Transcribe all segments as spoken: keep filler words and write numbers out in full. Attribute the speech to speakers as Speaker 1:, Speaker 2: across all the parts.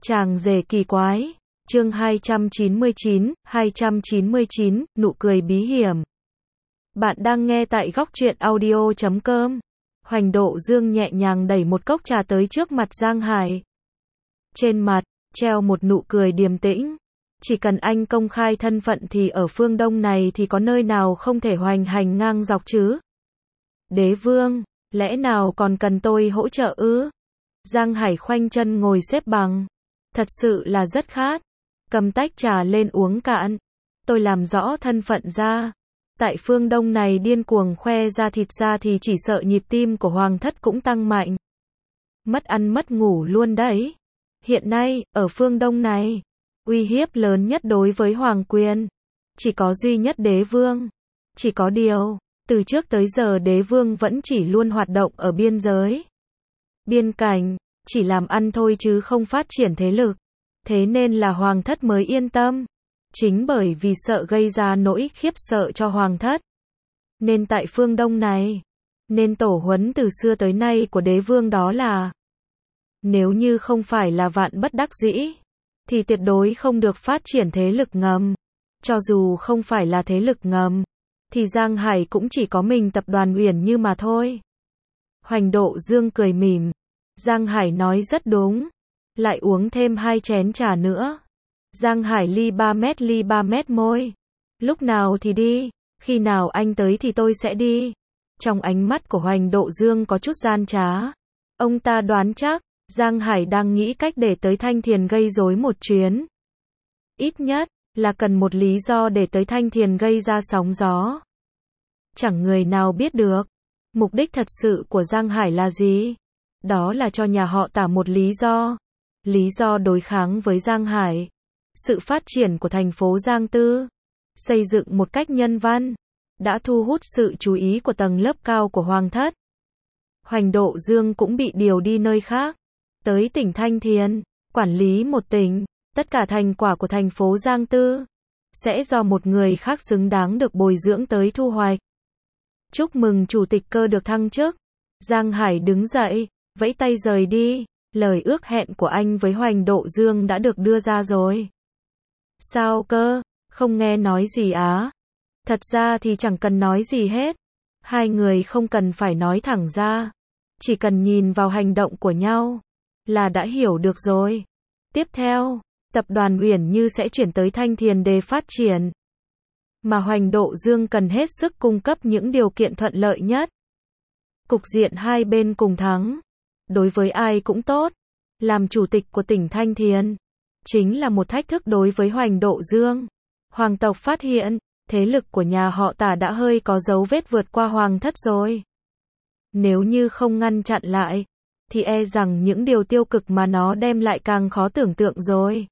Speaker 1: Chàng rể kỳ quái, chương hai trăm chín mươi chín, hai trăm chín mươi chín, nụ cười bí hiểm. Bạn đang nghe tại góc truyện audio chấm com. Hoành Độ Dương nhẹ nhàng đẩy một cốc trà tới trước mặt Giang Hải. Trên mặt, treo một nụ cười điềm tĩnh. Chỉ cần anh công khai thân phận thì ở phương Đông này thì có nơi nào không thể hoành hành ngang dọc chứ? Đế vương, lẽ nào còn cần tôi hỗ trợ ư? Giang Hải khoanh chân ngồi xếp bằng. Thật sự là rất khát. Cầm tách trà lên uống cạn. Tôi làm rõ thân phận ra. Tại phương Đông này điên cuồng khoe ra thịt ra thì chỉ sợ nhịp tim của hoàng thất cũng tăng mạnh. Mất ăn mất ngủ luôn đấy. Hiện nay, ở phương Đông này, uy hiếp lớn nhất đối với hoàng quyền chỉ có duy nhất đế vương. Chỉ có điều, từ trước tới giờ đế vương vẫn chỉ luôn hoạt động ở biên giới, biên cảnh, chỉ làm ăn thôi chứ không phát triển thế lực. Thế nên là hoàng thất mới yên tâm. Chính bởi vì sợ gây ra nỗi khiếp sợ cho hoàng thất, nên tại phương Đông này, nên tổ huấn từ xưa tới nay của đế vương đó là, nếu như không phải là vạn bất đắc dĩ, thì tuyệt đối không được phát triển thế lực ngầm. Cho dù không phải là thế lực ngầm, thì Giang Hải cũng chỉ có mình tập đoàn Uyển Như mà thôi. Hoành Độ Dương cười mỉm. Giang Hải nói rất đúng. Lại uống thêm hai chén trà nữa. Giang Hải ly ba mét ly ba mét môi. Lúc nào thì đi, khi nào anh tới thì tôi sẽ đi. Trong ánh mắt của Hoành Độ Dương có chút gian trá. Ông ta đoán chắc, Giang Hải đang nghĩ cách để tới Thanh Thiền gây rối một chuyến. Ít nhất, là cần một lý do để tới Thanh Thiền gây ra sóng gió. Chẳng người nào biết được, mục đích thật sự của Giang Hải là gì? Đó là cho nhà họ Tả một lý do. Lý do đối kháng với Giang Hải. Sự phát triển của thành phố Giang Tư, xây dựng một cách nhân văn, đã thu hút sự chú ý của tầng lớp cao của hoàng thất. Hoành Độ Dương cũng bị điều đi nơi khác, tới tỉnh Thanh Thiền, quản lý một tỉnh. Tất cả thành quả của thành phố Giang Tư sẽ do một người khác xứng đáng được bồi dưỡng tới thu hoạch. Chúc mừng chủ tịch Cơ được thăng chức. Giang Hải đứng dậy, vẫy tay rời đi. Lời ước hẹn của anh với Hoành Độ Dương đã được đưa ra rồi. Sao cơ, không nghe nói gì á? Thật ra thì chẳng cần nói gì hết. Hai người không cần phải nói thẳng ra. Chỉ cần nhìn vào hành động của nhau là đã hiểu được rồi. Tiếp theo, tập đoàn Uyển Như sẽ chuyển tới Thanh Thiền để phát triển. Mà Hoành Độ Dương cần hết sức cung cấp những điều kiện thuận lợi nhất. Cục diện hai bên cùng thắng. Đối với ai cũng tốt. Làm chủ tịch của tỉnh Thanh Thiền chính là một thách thức đối với Hoành Độ Dương. Hoàng tộc phát hiện, thế lực của nhà họ Tả đã hơi có dấu vết vượt qua hoàng thất rồi. Nếu như không ngăn chặn lại, thì e rằng những điều tiêu cực mà nó đem lại càng khó tưởng tượng rồi.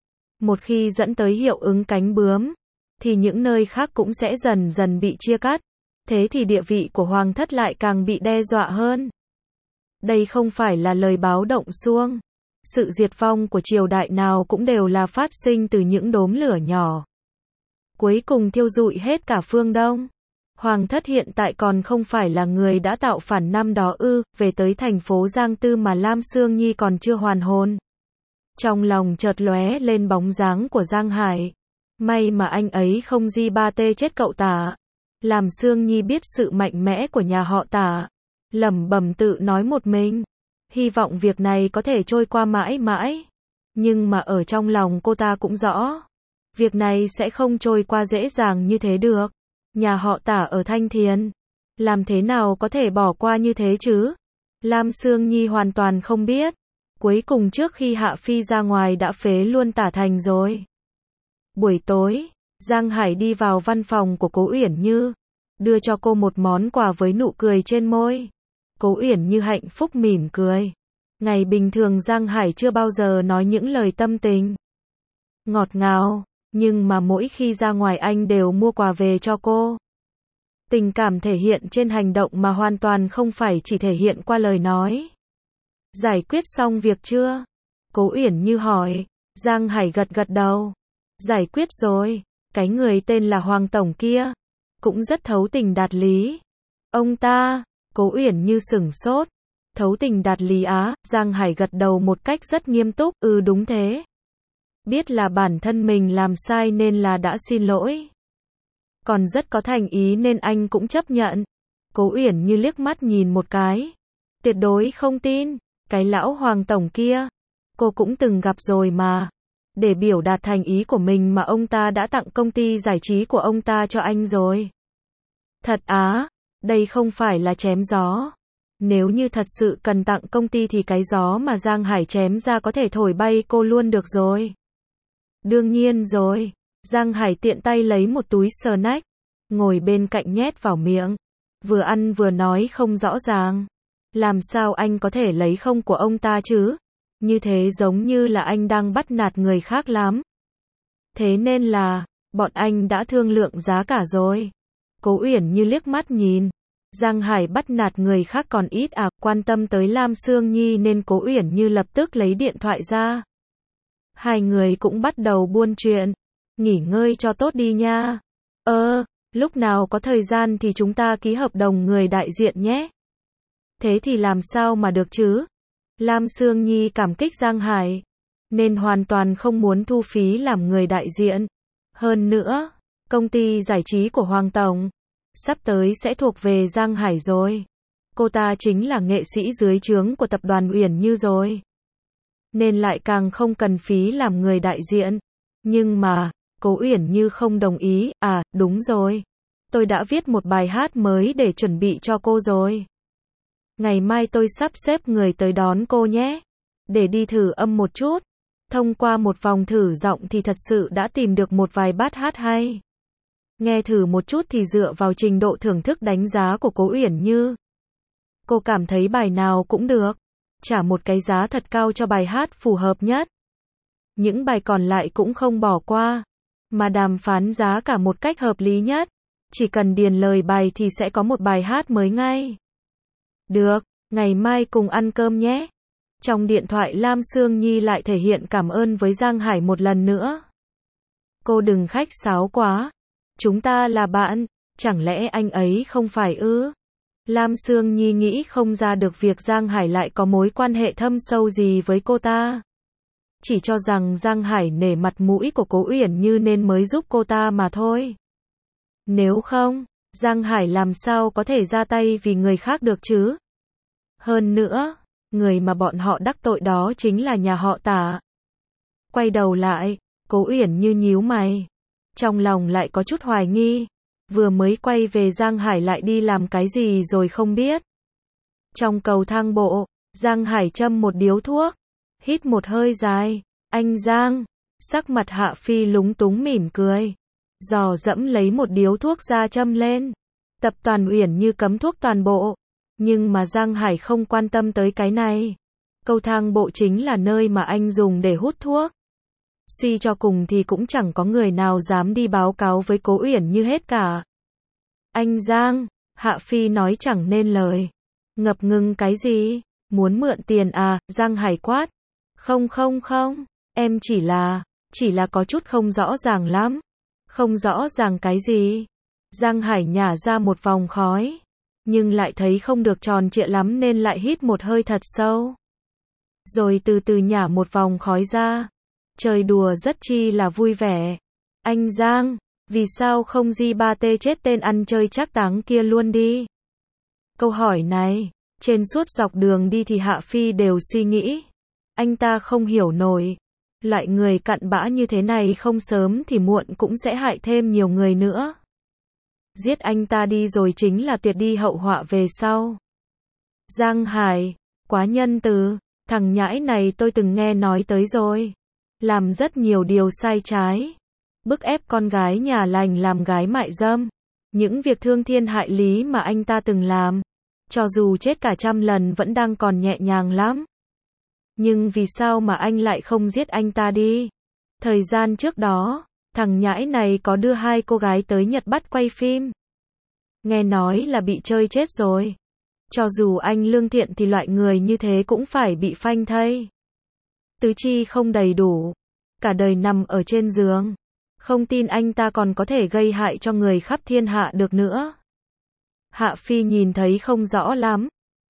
Speaker 1: Một khi dẫn tới hiệu ứng cánh bướm, thì những nơi khác cũng sẽ dần dần bị chia cắt. Thế thì địa vị của hoàng thất lại càng bị đe dọa hơn. Đây không phải là lời báo động xuông. Sự diệt vong của triều đại nào cũng đều là phát sinh từ những đốm lửa nhỏ, cuối cùng thiêu rụi hết cả phương Đông. Hoàng thất hiện tại còn không phải là người đã tạo phản năm đó ư? Về tới thành phố Giang Tư mà Lam Sương Nhi còn chưa hoàn hồn. Trong lòng chợt lóe lên bóng dáng của Giang Hải. May mà anh ấy không di ba tê chết cậu Tả. Làm Sương Nhi biết sự mạnh mẽ của nhà họ Tả, lẩm bẩm tự nói một mình. Hy vọng việc này có thể trôi qua mãi mãi. Nhưng mà ở trong lòng cô ta cũng rõ, việc này sẽ không trôi qua dễ dàng như thế được. Nhà họ Tả ở Thanh Thiền, làm thế nào có thể bỏ qua như thế chứ? Lam Sương Nhi hoàn toàn không biết. Cuối cùng trước khi Hạ Phi ra ngoài đã phế luôn Tả Thành rồi. Buổi tối, Giang Hải đi vào văn phòng của Cố Uyển Như, đưa cho cô một món quà với nụ cười trên môi. Cố Uyển Như hạnh phúc mỉm cười. Ngày bình thường Giang Hải chưa bao giờ nói những lời tâm tình ngọt ngào, nhưng mà mỗi khi ra ngoài anh đều mua quà về cho cô. Tình cảm thể hiện trên hành động mà hoàn toàn không phải chỉ thể hiện qua lời nói. Giải quyết xong việc chưa? Cố Uyển Như hỏi. Giang Hải gật gật đầu. Giải quyết rồi. Cái người tên là Hoàng Tổng kia cũng rất thấu tình đạt lý. Ông ta, Cố Uyển Như sửng sốt. Thấu tình đạt lý á, Giang Hải gật đầu một cách rất nghiêm túc, ừ đúng thế. Biết là bản thân mình làm sai nên là đã xin lỗi. Còn rất có thành ý nên anh cũng chấp nhận. Cố Uyển Như liếc mắt nhìn một cái. Tuyệt đối không tin, cái lão Hoàng tổng kia. Cô cũng từng gặp rồi mà. Để biểu đạt thành ý của mình mà ông ta đã tặng công ty giải trí của ông ta cho anh rồi. Thật á, đây không phải là chém gió. Nếu như thật sự cần tặng công ty thì cái gió mà Giang Hải chém ra có thể thổi bay cô luôn được rồi. Đương nhiên rồi. Giang Hải tiện tay lấy một túi snack, ngồi bên cạnh nhét vào miệng. Vừa ăn vừa nói không rõ ràng. Làm sao anh có thể lấy không của ông ta chứ? Như thế giống như là anh đang bắt nạt người khác lắm. Thế nên là, bọn anh đã thương lượng giá cả rồi. Cố Uyển Như liếc mắt nhìn. Giang Hải bắt nạt người khác còn ít à, quan tâm tới Lam Sương Nhi nên Cố Uyển Như lập tức lấy điện thoại ra. Hai người cũng bắt đầu buôn chuyện. Nghỉ ngơi cho tốt đi nha. Ơ, lúc nào có thời gian thì chúng ta ký hợp đồng người đại diện nhé. Thế thì làm sao mà được chứ? Lam Sương Nhi cảm kích Giang Hải, nên hoàn toàn không muốn thu phí làm người đại diện. Hơn nữa, công ty giải trí của Hoàng Tổng sắp tới sẽ thuộc về Giang Hải rồi. Cô ta chính là nghệ sĩ dưới trướng của tập đoàn Uyển Như rồi. Nên lại càng không cần phí làm người đại diện. Nhưng mà, Cố Uyển Như không đồng ý. À, đúng rồi. Tôi đã viết một bài hát mới để chuẩn bị cho cô rồi. Ngày mai tôi sắp xếp người tới đón cô nhé. Để đi thử âm một chút. Thông qua một vòng thử giọng thì thật sự đã tìm được một vài bát hát hay. Nghe thử một chút thì dựa vào trình độ thưởng thức đánh giá của Cố Uyển Như. Cô cảm thấy bài nào cũng được. Trả một cái giá thật cao cho bài hát phù hợp nhất. Những bài còn lại cũng không bỏ qua. Mà đàm phán giá cả một cách hợp lý nhất. Chỉ cần điền lời bài thì sẽ có một bài hát mới ngay. Được, ngày mai cùng ăn cơm nhé. Trong điện thoại Lam Sương Nhi lại thể hiện cảm ơn với Giang Hải một lần nữa. Cô đừng khách sáo quá. Chúng ta là bạn, chẳng lẽ anh ấy không phải ư? Lam Sương Nhi nghĩ không ra được việc Giang Hải lại có mối quan hệ thâm sâu gì với cô ta. Chỉ cho rằng Giang Hải nể mặt mũi của Cố Uyển Như nên mới giúp cô ta mà thôi. Nếu không, Giang Hải làm sao có thể ra tay vì người khác được chứ? Hơn nữa, người mà bọn họ đắc tội đó chính là nhà họ Tả. Quay đầu lại, Cố Uyển Như nhíu mày. Trong lòng lại có chút hoài nghi. Vừa mới quay về Giang Hải lại đi làm cái gì rồi không biết. Trong cầu thang bộ, Giang Hải châm một điếu thuốc. Hít một hơi dài. Anh Giang. Sắc mặt Hạ Phi lúng túng mỉm cười. Dò dẫm lấy một điếu thuốc ra châm lên. Tập đoàn Uyển Như cấm thuốc toàn bộ. Nhưng mà Giang Hải không quan tâm tới cái này. Cầu thang bộ chính là nơi mà anh dùng để hút thuốc. Suy cho cùng thì cũng chẳng có người nào dám đi báo cáo với Cố Uyển Như hết cả. Anh Giang, Hạ Phi nói chẳng nên lời. Ngập ngừng cái gì? Muốn mượn tiền à? Giang Hải quát. Không không không, em chỉ là, chỉ là có chút không rõ ràng lắm. Không rõ ràng cái gì? Giang Hải nhả ra một vòng khói. Nhưng lại thấy không được tròn trịa lắm nên lại hít một hơi thật sâu. Rồi từ từ nhả một vòng khói ra. Chơi đùa rất chi là vui vẻ. Anh Giang, vì sao không di ba tê chết tên ăn chơi trác táng kia luôn đi? Câu hỏi này, trên suốt dọc đường đi thì Hạ Phi đều suy nghĩ. Anh ta không hiểu nổi. Loại người cặn bã như thế này không sớm thì muộn cũng sẽ hại thêm nhiều người nữa. Giết anh ta đi rồi chính là tuyệt đi hậu họa về sau. Giang Hải, quá nhân từ, thằng nhãi này tôi từng nghe nói tới rồi. Làm rất nhiều điều sai trái. Bức ép con gái nhà lành làm gái mại dâm. Những việc thương thiên hại lý mà anh ta từng làm. Cho dù chết cả trăm lần vẫn đang còn nhẹ nhàng lắm. Nhưng vì sao mà anh lại không giết anh ta đi? Thời gian trước đó, thằng nhãi này có đưa hai cô gái tới Nhật bắt quay phim. Nghe nói là bị chơi chết rồi. Cho dù anh lương thiện thì loại người như thế cũng phải bị phanh thây. Tứ chi không đầy đủ. Cả đời nằm ở trên giường. Không tin anh ta còn có thể gây hại cho người khắp thiên hạ được nữa. Hạ Phi nhìn thấy không rõ lắm.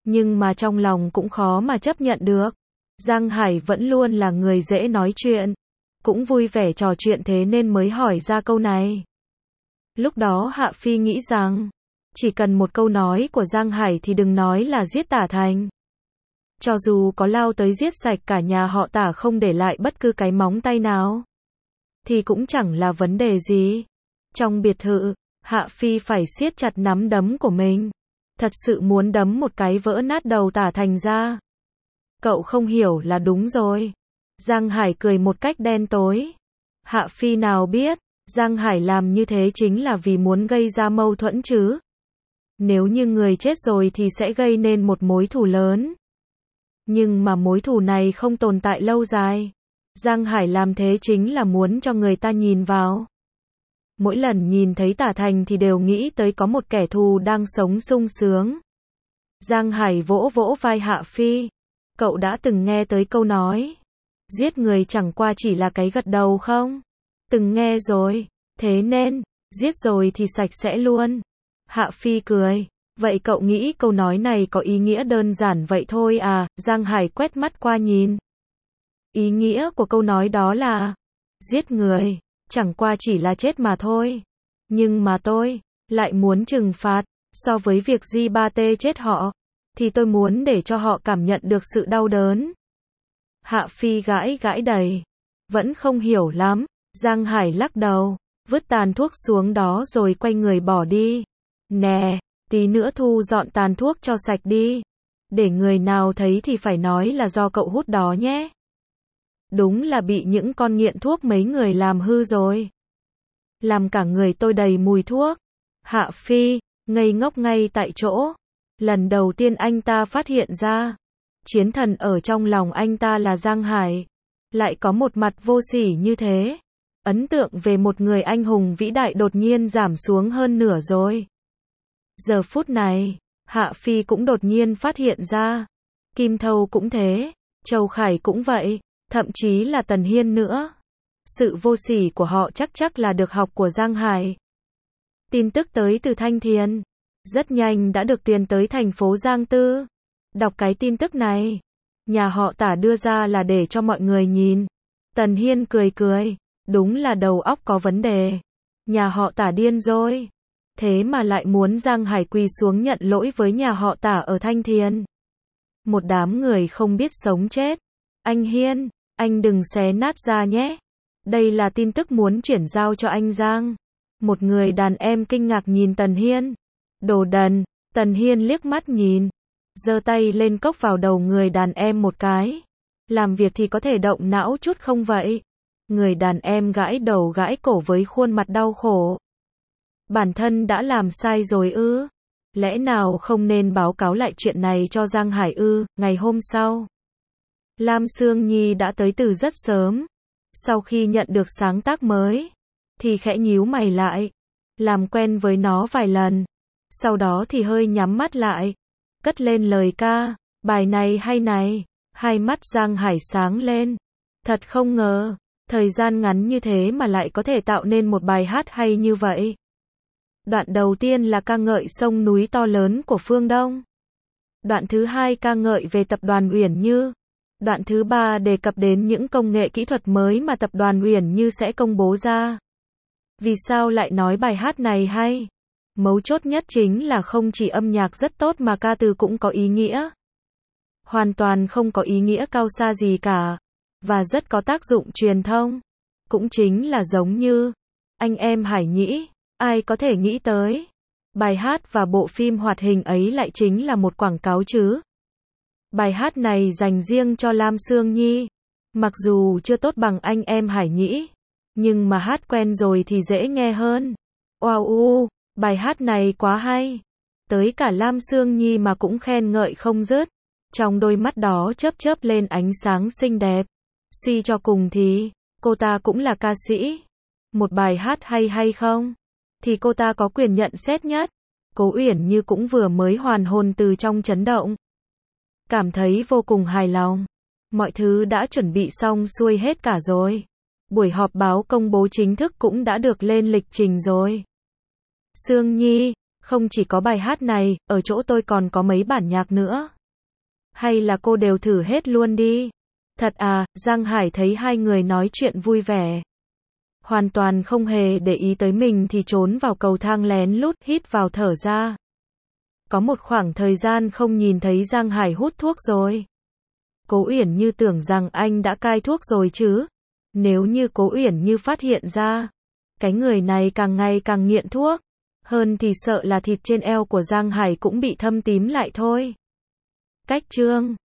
Speaker 1: Nhưng mà trong lòng cũng khó mà chấp nhận được. Giang Hải vẫn luôn là người dễ nói chuyện, cũng vui vẻ trò chuyện thế nên mới hỏi ra câu này. Lúc đó Hạ Phi nghĩ rằng, chỉ cần một câu nói của Giang Hải thì đừng nói là giết Tả Thành. Cho dù có lao tới giết sạch cả nhà họ Tả không để lại bất cứ cái móng tay nào, thì cũng chẳng là vấn đề gì. Trong biệt thự, Hạ Phi phải siết chặt nắm đấm của mình. Thật sự muốn đấm một cái vỡ nát đầu Tả Thành ra. Cậu không hiểu là đúng rồi. Giang Hải cười một cách đen tối. Hạ Phi nào biết, Giang Hải làm như thế chính là vì muốn gây ra mâu thuẫn chứ. Nếu như người chết rồi thì sẽ gây nên một mối thù lớn. Nhưng mà mối thù này không tồn tại lâu dài. Giang Hải làm thế chính là muốn cho người ta nhìn vào. Mỗi lần nhìn thấy Tả Thành thì đều nghĩ tới có một kẻ thù đang sống sung sướng. Giang Hải vỗ vỗ vai Hạ Phi. Cậu đã từng nghe tới câu nói, giết người chẳng qua chỉ là cái gật đầu không? Từng nghe rồi, thế nên, giết rồi thì sạch sẽ luôn. Hạ Phi cười, vậy cậu nghĩ câu nói này có ý nghĩa đơn giản vậy thôi à? Giang Hải quét mắt qua nhìn. Ý nghĩa của câu nói đó là, giết người, chẳng qua chỉ là chết mà thôi. Nhưng mà tôi, lại muốn trừng phạt, so với việc Di Ba Tê chết họ, thì tôi muốn để cho họ cảm nhận được sự đau đớn. Hạ Phi gãi gãi đầy, vẫn không hiểu lắm. Giang Hải lắc đầu, vứt tàn thuốc xuống đó rồi quay người bỏ đi. Nè, tí nữa thu dọn tàn thuốc cho sạch đi. Để người nào thấy thì phải nói là do cậu hút đó nhé. Đúng là bị những con nghiện thuốc mấy người làm hư rồi. Làm cả người tôi đầy mùi thuốc. Hạ Phi, ngây ngốc ngay tại chỗ. Lần đầu tiên anh ta phát hiện ra, chiến thần ở trong lòng anh ta là Giang Hải. Lại có một mặt vô sỉ như thế. Ấn tượng về một người anh hùng vĩ đại đột nhiên giảm xuống hơn nửa rồi. Giờ phút này, Hạ Phi cũng đột nhiên phát hiện ra. Kim Thâu cũng thế, Châu Khải cũng vậy, thậm chí là Tần Hiên nữa. Sự vô sỉ của họ chắc chắc là được học của Giang Hải. Tin tức tới từ Thanh Thiên. Rất nhanh đã được truyền tới thành phố Giang Tư. Đọc cái tin tức này. Nhà họ Tả đưa ra là để cho mọi người nhìn. Tần Hiên cười cười. Đúng là đầu óc có vấn đề. Nhà họ Tả điên rồi. Thế mà lại muốn Giang Hải quỳ xuống nhận lỗi với nhà họ Tả ở Thanh Thiên. Một đám người không biết sống chết. Anh Hiên, anh đừng xé nát ra nhé. Đây là tin tức muốn chuyển giao cho anh Giang. Một người đàn em kinh ngạc nhìn Tần Hiên. Đồ đần. Tần Hiên liếc mắt nhìn, giơ tay lên cốc vào đầu người đàn em một cái. Làm việc thì có thể động não chút không vậy? Người đàn em gãi đầu gãi cổ với khuôn mặt đau khổ. Bản thân đã làm sai rồi ư? Lẽ nào không nên báo cáo lại chuyện này cho Giang Hải ư? Ngày hôm sau, Lam Sương Nhi đã tới từ rất sớm. Sau khi nhận được sáng tác mới, thì khẽ nhíu mày lại, làm quen với nó vài lần. Sau đó thì hơi nhắm mắt lại, cất lên lời ca, bài này hay này. Hai mắt Giang Hải sáng lên. Thật không ngờ, thời gian ngắn như thế mà lại có thể tạo nên một bài hát hay như vậy. Đoạn đầu tiên là ca ngợi sông núi to lớn của phương Đông. Đoạn thứ hai ca ngợi về tập đoàn Uyển Như. Đoạn thứ ba đề cập đến những công nghệ kỹ thuật mới mà tập đoàn Uyển Như sẽ công bố ra. Vì sao lại nói bài hát này hay? Mấu chốt nhất chính là không chỉ âm nhạc rất tốt mà ca từ cũng có ý nghĩa. Hoàn toàn không có ý nghĩa cao xa gì cả. Và rất có tác dụng truyền thông. Cũng chính là giống như Anh Em Hải Nhĩ. Ai có thể nghĩ tới. Bài hát và bộ phim hoạt hình ấy lại chính là một quảng cáo chứ. Bài hát này dành riêng cho Lam Sương Nhi. Mặc dù chưa tốt bằng Anh Em Hải Nhĩ, nhưng mà hát quen rồi thì dễ nghe hơn. Wow u, bài hát này quá hay. Tới cả Lam Sương Nhi mà cũng khen ngợi không dứt. Trong đôi mắt đó chớp chớp lên ánh sáng xinh đẹp. Suy cho cùng thì, cô ta cũng là ca sĩ. Một bài hát hay hay không? Thì cô ta có quyền nhận xét nhất. Cố Uyển Như cũng vừa mới hoàn hồn từ trong chấn động. Cảm thấy vô cùng hài lòng. Mọi thứ đã chuẩn bị xong xuôi hết cả rồi. Buổi họp báo công bố chính thức cũng đã được lên lịch trình rồi. Sương Nhi, không chỉ có bài hát này, ở chỗ tôi còn có mấy bản nhạc nữa. Hay là cô đều thử hết luôn đi. Thật à, Giang Hải thấy hai người nói chuyện vui vẻ. Hoàn toàn không hề để ý tới mình thì trốn vào cầu thang lén lút hít vào thở ra. Có một khoảng thời gian không nhìn thấy Giang Hải hút thuốc rồi. Cố Uyển Như tưởng rằng anh đã cai thuốc rồi chứ. Nếu như Cố Uyển Như phát hiện ra, cái người này càng ngày càng nghiện thuốc, hơn thì sợ là thịt trên eo của Giang Hải cũng bị thâm tím lại thôi. Cách chương